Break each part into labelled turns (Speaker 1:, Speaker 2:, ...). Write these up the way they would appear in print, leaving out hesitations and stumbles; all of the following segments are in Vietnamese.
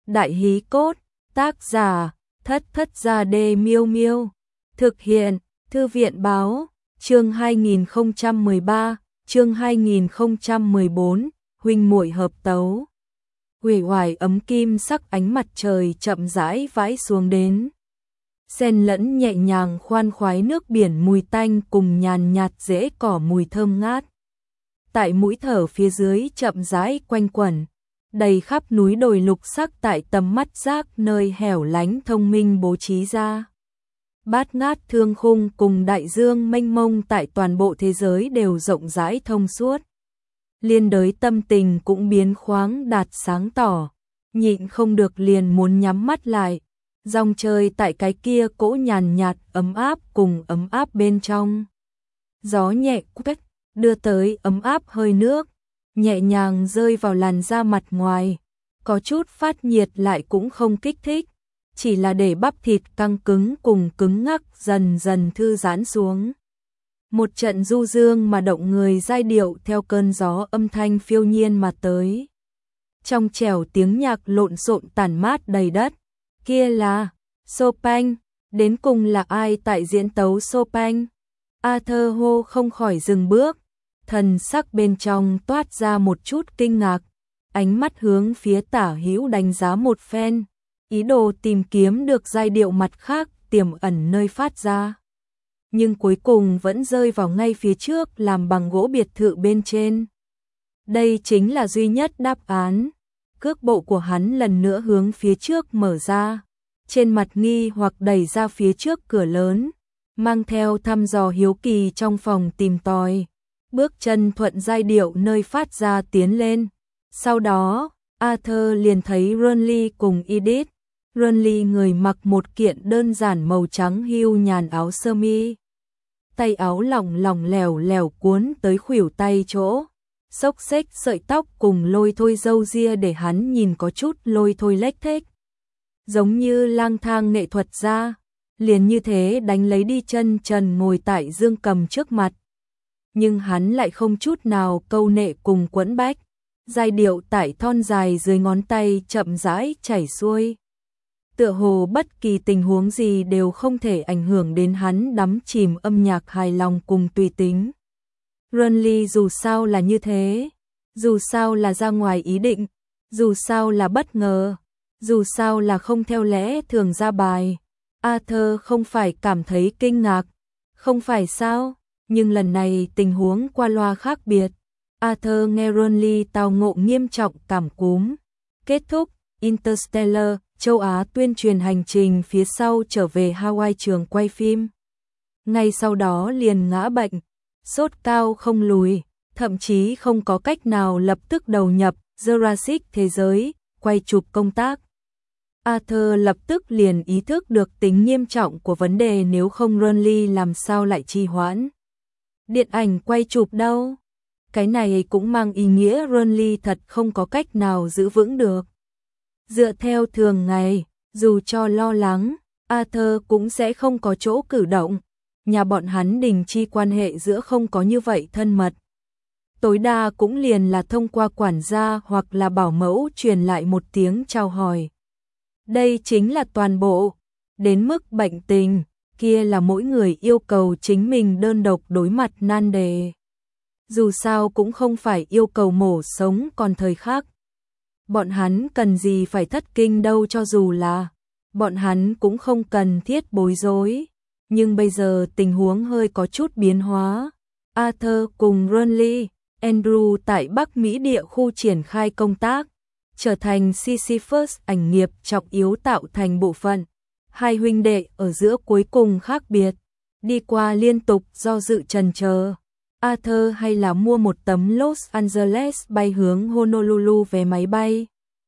Speaker 1: Đại hí cốt, tác giả, Thất Thất Gia Đê Miêu Miêu. Thực hiện, Thư viện báo, chương 2013, chương 2014, huynh muội hợp tấu. Uể oải ấm kim sắc ánh mặt trời chậm rãi vãi xuống đến. Xen lẫn nhẹ nhàng khoan khoái nước biển mùi tanh cùng nhàn nhạt rễ cỏ mùi thơm ngát. Tại mũi thở phía dưới chậm rãi quanh quẩn, đầy khắp núi đồi lục sắc tại tầm mắt giác nơi hẻo lánh thông minh bố trí ra. Bát ngát thương khung cùng đại dương mênh mông tại toàn bộ thế giới đều rộng rãi thông suốt. Liên đới tâm tình cũng biến khoáng đạt sáng tỏ, nhịn không được liền muốn nhắm mắt lại. Dòng trời tại cái kia cỗ nhàn nhạt ấm áp cùng ấm áp bên trong. Gió nhẹ quét đưa tới ấm áp hơi nước, nhẹ nhàng rơi vào làn da mặt ngoài, có chút phát nhiệt lại cũng không kích thích, chỉ là để bắp thịt căng cứng cùng cứng ngắc dần dần thư giãn xuống. Một trận du dương mà động người giai điệu theo cơn gió âm thanh phiêu nhiên mà tới. Trong trẻo tiếng nhạc lộn xộn tản mát đầy đất. Kia là Chopin, đến cùng là ai tại diễn tấu Chopin? Arthur hô không khỏi dừng bước, thần sắc bên trong toát ra một chút kinh ngạc, ánh mắt hướng phía tả hữu đánh giá một phen, ý đồ tìm kiếm được giai điệu mặt khác tiềm ẩn nơi phát ra. Nhưng cuối cùng vẫn rơi vào ngay phía trước làm bằng gỗ biệt thự bên trên. Đây chính là duy nhất đáp án. Cước bộ của hắn lần nữa hướng phía trước mở ra, trên mặt nghi hoặc đẩy ra phía trước cửa lớn, mang theo thăm dò hiếu kỳ trong phòng tìm tòi, bước chân thuận giai điệu nơi phát ra tiến lên. Sau đó, Arthur liền thấy Runley cùng Edith. Runley người mặc một kiện đơn giản màu trắng hưu nhàn áo sơ mi, tay áo lỏng lỏng lẻo lẻo cuốn tới khuỷu tay chỗ. Xốc xếch sợi tóc cùng lôi thôi râu ria để hắn nhìn có chút lôi thôi lếch thếch. Giống như lang thang nghệ thuật ra, liền như thế đánh lấy đi chân trần ngồi tại dương cầm trước mặt. Nhưng hắn lại không chút nào câu nệ cùng quẫn bách, giai điệu tại thon dài dưới ngón tay chậm rãi chảy xuôi. Tựa hồ bất kỳ tình huống gì đều không thể ảnh hưởng đến hắn đắm chìm âm nhạc hài lòng cùng tùy tính. Runley dù sao là như thế, dù sao là ra ngoài ý định, dù sao là bất ngờ, dù sao là không theo lẽ thường ra bài. Arthur không phải cảm thấy kinh ngạc, không phải sao, nhưng lần này tình huống qua loa khác biệt. Arthur nghe Runley tao ngộ nghiêm trọng cảm cúm. Kết thúc, Interstellar, châu Á tuyên truyền hành trình phía sau trở về Hawaii trường quay phim. Ngay sau đó liền ngã bệnh. Sốt cao không lùi, thậm chí không có cách nào lập tức đầu nhập Jurassic thế giới, quay chụp công tác. Arthur lập tức liền ý thức được tính nghiêm trọng của vấn đề, nếu không Runley làm sao lại trì hoãn. Điện ảnh quay chụp đâu? Cái này cũng mang ý nghĩa Runley thật không có cách nào giữ vững được. Dựa theo thường ngày, dù cho lo lắng, Arthur cũng sẽ không có chỗ cử động. Nhà bọn hắn đình chi quan hệ giữa không có như vậy thân mật. Tối đa cũng liền là thông qua quản gia hoặc là bảo mẫu truyền lại một tiếng chào hỏi. Đây chính là toàn bộ. Đến mức bệnh tình, kia là mỗi người yêu cầu chính mình đơn độc đối mặt nan đề. Dù sao cũng không phải yêu cầu mổ sống còn thời khắc. Bọn hắn cần gì phải thất kinh đâu, cho dù là bọn hắn cũng không cần thiết bối rối. Nhưng bây giờ tình huống hơi có chút biến hóa. Arthur cùng Runley, Andrew tại Bắc Mỹ địa khu triển khai công tác, trở thành Sisyphus ảnh nghiệp trọng yếu tạo thành bộ phận. Hai huynh đệ ở giữa cuối cùng khác biệt, đi qua liên tục do dự chần chờ. Arthur hay là mua một tấm Los Angeles bay hướng Honolulu vé máy bay.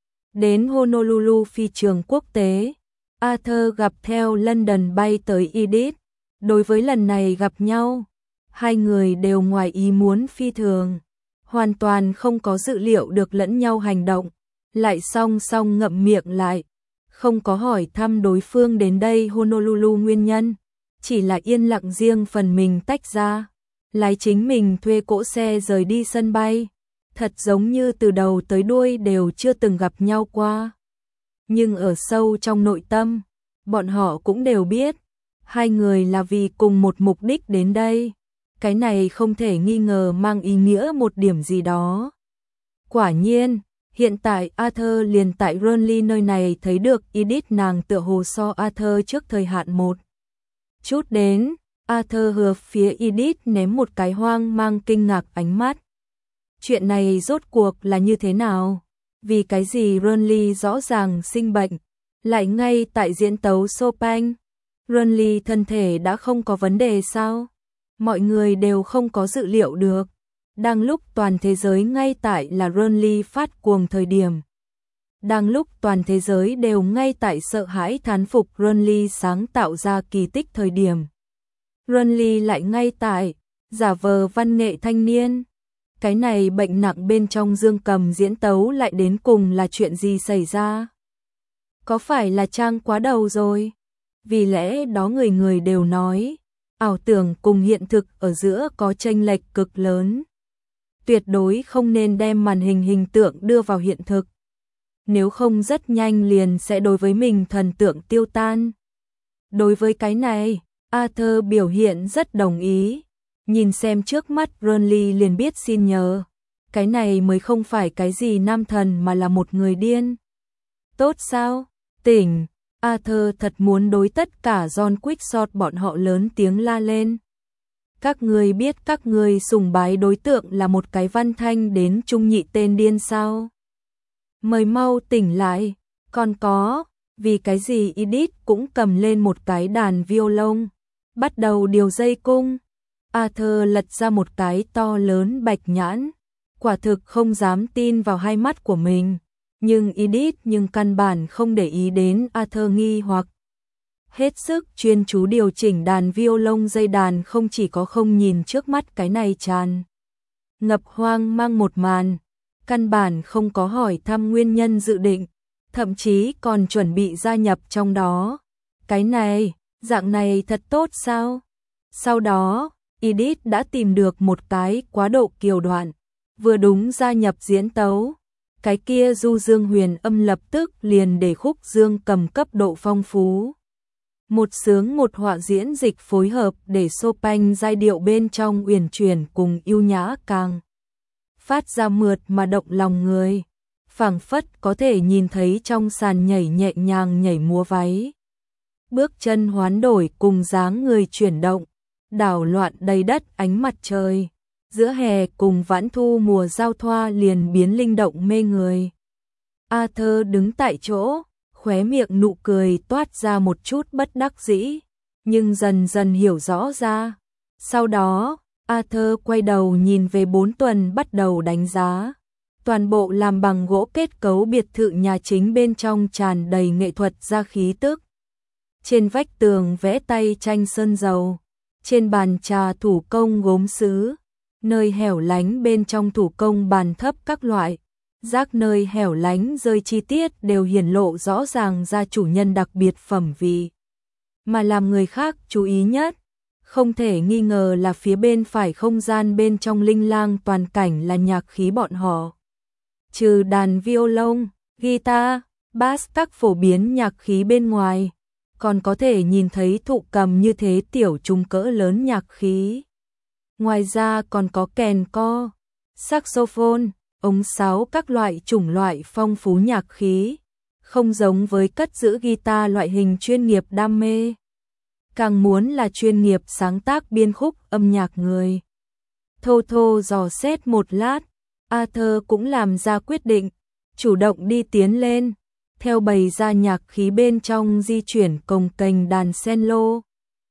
Speaker 1: Đến Honolulu phi trường quốc tế. Arthur gặp theo London bay tới Edith. Đối với lần này gặp nhau, hai người đều ngoài ý muốn phi thường, hoàn toàn không có dự liệu được lẫn nhau hành động, lại song song ngậm miệng lại, không có hỏi thăm đối phương đến đây Honolulu nguyên nhân, chỉ là yên lặng riêng phần mình tách ra, lái chính mình thuê cỗ xe rời đi sân bay, thật giống như từ đầu tới đuôi đều chưa từng gặp nhau qua. Nhưng ở sâu trong nội tâm, bọn họ cũng đều biết, hai người là vì cùng một mục đích đến đây. Cái này không thể nghi ngờ mang ý nghĩa một điểm gì đó. Quả nhiên, hiện tại Arthur liền tại Burnley nơi này thấy được Edith, nàng tựa hồ so Arthur trước thời hạn một chút đến. Arthur hướng phía Edith ném một cái hoang mang kinh ngạc ánh mắt. Chuyện này rốt cuộc là như thế nào? Vì cái gì Burnley rõ ràng sinh bệnh, lại ngay tại diễn tấu Chopin? Burnley thân thể đã không có vấn đề sao? Mọi người đều không có dự liệu được. Đang lúc toàn thế giới ngay tại là Burnley phát cuồng thời điểm. Đang lúc toàn thế giới đều ngay tại sợ hãi thán phục Burnley sáng tạo ra kỳ tích thời điểm. Burnley lại ngay tại giả vờ văn nghệ thanh niên. Cái này bệnh nặng bên trong dương cầm diễn tấu lại đến cùng là chuyện gì xảy ra? Có phải là trang quá đầu rồi? Vì lẽ đó người người đều nói, ảo tưởng cùng hiện thực ở giữa có chênh lệch cực lớn. Tuyệt đối không nên đem màn hình hình tượng đưa vào hiện thực. Nếu không rất nhanh liền sẽ đối với mình thần tượng tiêu tan. Đối với cái này, Arthur biểu hiện rất đồng ý. Nhìn xem trước mắt Burnley liền biết xin nhờ. Cái này mới không phải cái gì nam thần mà là một người điên. Tốt sao? Tỉnh. Arthur thật muốn đối tất cả John Quickshot bọn họ lớn tiếng la lên. Các người biết các người sùng bái đối tượng là một cái văn thanh đến trung nhị tên điên sao? Mời mau tỉnh lại. Còn có, vì cái gì Edith cũng cầm lên một cái đàn violon, bắt đầu điều dây cung. Arthur lật ra một cái to lớn bạch nhãn, quả thực không dám tin vào hai mắt của mình. Nhưng Edith căn bản không để ý đến Arthur nghi hoặc. Hết sức chuyên chú điều chỉnh đàn violon, dây đàn không chỉ có không nhìn trước mắt cái này tràn ngập hoang mang một màn, căn bản không có hỏi thăm nguyên nhân dự định, thậm chí còn chuẩn bị gia nhập trong đó. Cái này, dạng này thật tốt sao? Sau đó, Edith đã tìm được một cái quá độ kiều đoạn, vừa đúng gia nhập diễn tấu. Cái kia du dương huyền âm lập tức liền để khúc dương cầm cấp độ phong phú. Một sướng một họa diễn dịch phối hợp để Chopin giai điệu bên trong uyển chuyển cùng yêu nhã càng phát ra mượt mà động lòng người. Phảng phất có thể nhìn thấy trong sàn nhảy nhẹ nhàng nhảy múa váy. Bước chân hoán đổi cùng dáng người chuyển động, đảo loạn đầy đất ánh mặt trời. Giữa hè cùng vãn thu mùa giao thoa liền biến linh động mê người. Arthur đứng tại chỗ, khóe miệng nụ cười toát ra một chút bất đắc dĩ, nhưng dần dần hiểu rõ ra. Sau đó, Arthur quay đầu nhìn về 4 tuần bắt đầu đánh giá. Toàn bộ làm bằng gỗ kết cấu biệt thự nhà chính bên trong tràn đầy nghệ thuật ra khí tức. Trên vách tường vẽ tay tranh sơn dầu, trên bàn trà thủ công gốm sứ, nơi hẻo lánh bên trong thủ công bàn thấp các loại, rác nơi hẻo lánh rơi chi tiết đều hiển lộ rõ ràng ra chủ nhân đặc biệt phẩm vị. Mà làm người khác chú ý nhất, không thể nghi ngờ là phía bên phải không gian bên trong linh lang toàn cảnh là nhạc khí bọn họ. Trừ đàn violon, guitar, bass các phổ biến nhạc khí bên ngoài, còn có thể nhìn thấy thụ cầm như thế tiểu trung cỡ lớn nhạc khí. Ngoài ra còn có kèn co, saxophone, ống sáo các loại chủng loại phong phú nhạc khí, không giống với cất giữ guitar loại hình chuyên nghiệp đam mê. Càng muốn là chuyên nghiệp sáng tác biên khúc âm nhạc người. Thô thô dò xét một lát, Arthur cũng làm ra quyết định, chủ động đi tiến lên, theo bày ra nhạc khí bên trong di chuyển cồng kềnh đàn cello.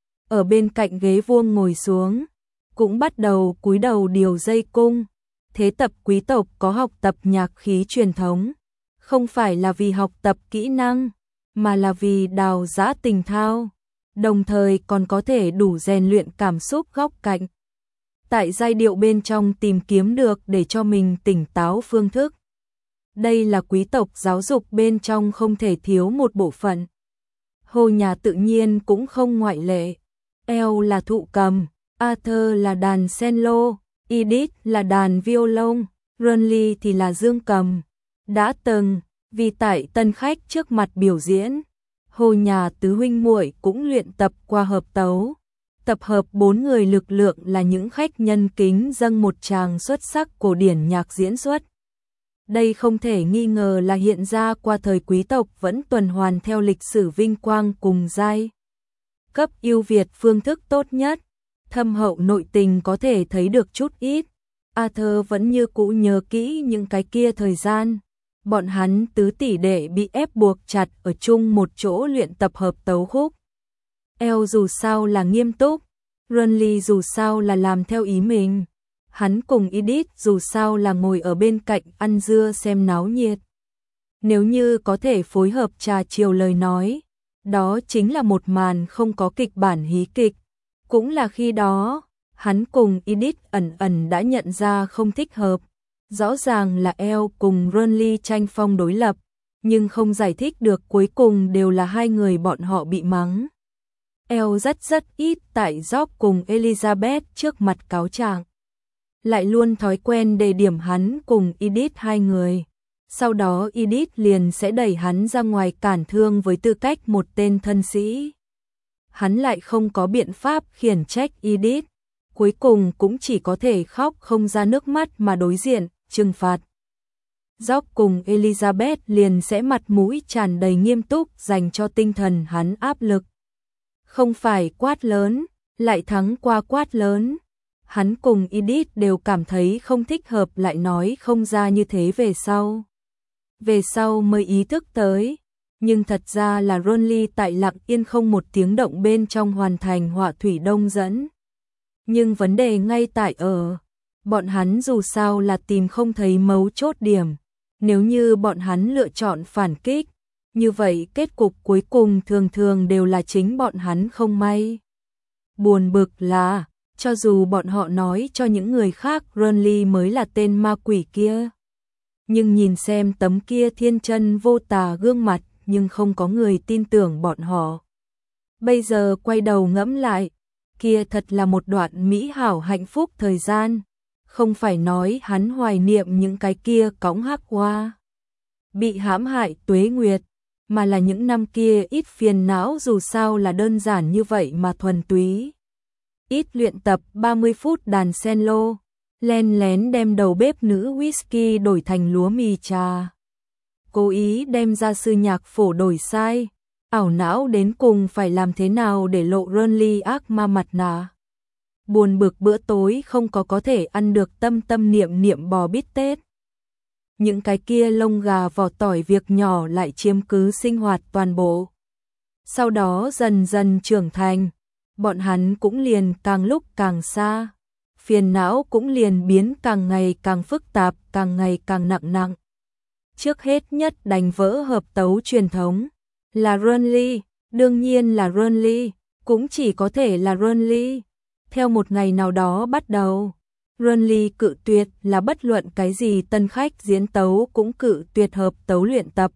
Speaker 1: Ở bên cạnh ghế vuông ngồi xuống, cũng bắt đầu cúi đầu điều dây cung. Thế tập quý tộc có học tập nhạc khí truyền thống, không phải là vì học tập kỹ năng, mà là vì đào giã tình thao, đồng thời còn có thể đủ rèn luyện cảm xúc góc cạnh. Tại giai điệu bên trong tìm kiếm được để cho mình tỉnh táo phương thức. Đây là quý tộc giáo dục bên trong không thể thiếu một bộ phận. Hồ nhà tự nhiên cũng không ngoại lệ. Elle là thụ cầm, Arthur là đàn cello, Edith là đàn violon, Burnley thì là dương cầm. Đã từng, Vì tại tân khách trước mặt biểu diễn, Hồ nhà tứ huynh muội cũng luyện tập qua hợp tấu. Tập hợp 4 người lực lượng là những khách nhân kính dâng một tràng xuất sắc cổ điển nhạc diễn xuất. Đây không thể nghi ngờ là hiện ra qua thời quý tộc vẫn tuần hoàn theo lịch sử vinh quang cùng giai cấp ưu việt phương thức tốt nhất. Thâm hậu nội tình có thể thấy được chút ít. Arthur vẫn như cũ nhớ kỹ những cái kia thời gian. Bọn hắn tứ tỷ đệ bị ép buộc chặt ở chung một chỗ luyện tập hợp tấu khúc. Elle dù sao là nghiêm túc, Runley dù sao là làm theo ý mình. Hắn cùng Edith dù sao là ngồi ở bên cạnh ăn dưa xem náo nhiệt. Nếu như có thể phối hợp trà chiều lời nói, đó chính là một màn không có kịch bản hí kịch. Cũng là khi đó, hắn cùng Edith ẩn ẩn đã nhận ra không thích hợp. Rõ ràng là Elle cùng Runley tranh phong đối lập, nhưng không giải thích được cuối cùng đều là hai người bọn họ bị mắng. Elle rất ít tại Job cùng Elizabeth trước mặt cáo trạng. Lại luôn thói quen đề điểm hắn cùng Edith hai người. Sau đó Edith liền sẽ đẩy hắn ra ngoài cản thương với tư cách một tên thân sĩ. Hắn lại không có biện pháp khiển trách Edith. Cuối cùng cũng chỉ có thể khóc không ra nước mắt mà đối diện, trừng phạt. Job cùng Elizabeth liền sẽ mặt mũi tràn đầy nghiêm túc dành cho tinh thần hắn áp lực. Không phải quát lớn, lại thắng qua quát lớn. Hắn cùng Edith đều cảm thấy không thích hợp lại nói không ra như thế về sau. Về sau mới ý thức tới. Nhưng thật ra là Runley tại lặng yên không một tiếng động bên trong hoàn thành họa thủy đông dẫn. Nhưng vấn đề ngay tại ở, bọn hắn dù sao là tìm không thấy mấu chốt điểm. Nếu như bọn hắn lựa chọn phản kích, như vậy kết cục cuối cùng thường thường đều là chính bọn hắn không may. Buồn bực là, cho dù bọn họ nói cho những người khác Runley mới là tên ma quỷ kia. Nhưng nhìn xem tấm kia thiên chân vô tà gương mặt, nhưng không có người tin tưởng bọn họ. Bây giờ quay đầu ngẫm lại, kia thật là một đoạn mỹ hảo hạnh phúc thời gian. Không phải nói hắn hoài niệm những cái kia cõng hắc hoa, bị hãm hại tuế nguyệt, mà là những năm kia ít phiền não dù sao là đơn giản như vậy mà thuần túy. Ít luyện tập 30 phút đàn cello, len lén đem đầu bếp nữ whisky đổi thành lúa mì trà. Cố ý đem gia sư nhạc phổ đổi sai, ảo não đến cùng phải làm thế nào để lộ Runley ác ma mặt nạ. Buồn bực bữa tối không có thể ăn được tâm tâm niệm niệm bò bít tết. Những cái kia lông gà vỏ tỏi việc nhỏ lại chiếm cứ sinh hoạt toàn bộ. Sau đó dần dần trưởng thành, bọn hắn cũng liền càng lúc càng xa. Phiền não cũng liền biến càng ngày càng phức tạp, càng ngày càng nặng. Trước hết nhất đánh vỡ hợp tấu truyền thống là Runley, đương nhiên là Runley, cũng chỉ có thể là Runley. Theo một ngày nào đó bắt đầu, Runley cự tuyệt là bất luận cái gì tân khách diễn tấu cũng cự tuyệt hợp tấu luyện tập.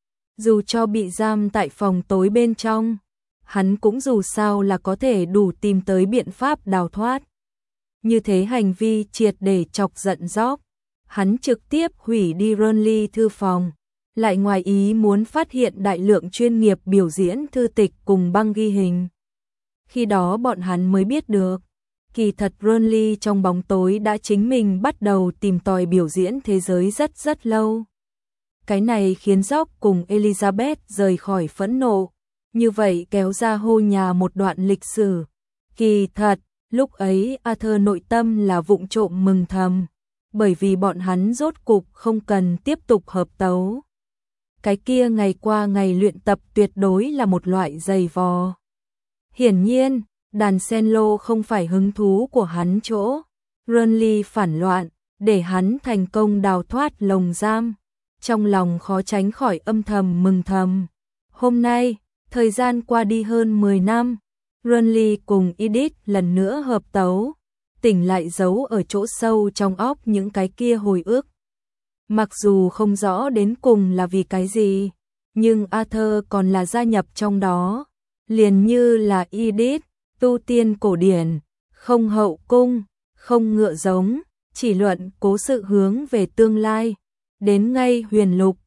Speaker 1: Dù cho bị giam tại phòng tối bên trong, hắn cũng dù sao là có thể đủ tìm tới biện pháp đào thoát. Như thế hành vi triệt để chọc giận Job. Hắn trực tiếp hủy đi Runley thư phòng, lại ngoài ý muốn phát hiện đại lượng chuyên nghiệp biểu diễn thư tịch cùng băng ghi hình. Khi đó bọn hắn mới biết được, kỳ thật Runley trong bóng tối đã chính mình bắt đầu tìm tòi biểu diễn thế giới rất lâu. Cái này khiến Job cùng Elizabeth rời khỏi phẫn nộ, như vậy kéo ra hô nhà một đoạn lịch sử. Kỳ thật, lúc ấy Arthur nội tâm là vụng trộm mừng thầm, bởi vì bọn hắn rốt cục không cần tiếp tục hợp tấu. Cái kia ngày qua ngày luyện tập tuyệt đối là một loại dày vò. Hiển nhiên, đàn cello không phải hứng thú của hắn chỗ. Runley phản loạn, để hắn thành công đào thoát lồng giam. Trong lòng khó tránh khỏi âm thầm mừng thầm. Hôm nay, thời gian qua đi hơn 10 năm, Runley cùng Edith lần nữa hợp tấu, tỉnh lại giấu ở chỗ sâu trong óc những cái kia hồi ức. Mặc dù không rõ đến cùng là vì cái gì, nhưng Arthur còn là gia nhập trong đó, liền như là Edith, tu tiên cổ điển, không hậu cung, không ngựa giống, chỉ luận cố sự hướng về tương lai, đến ngay huyền lục,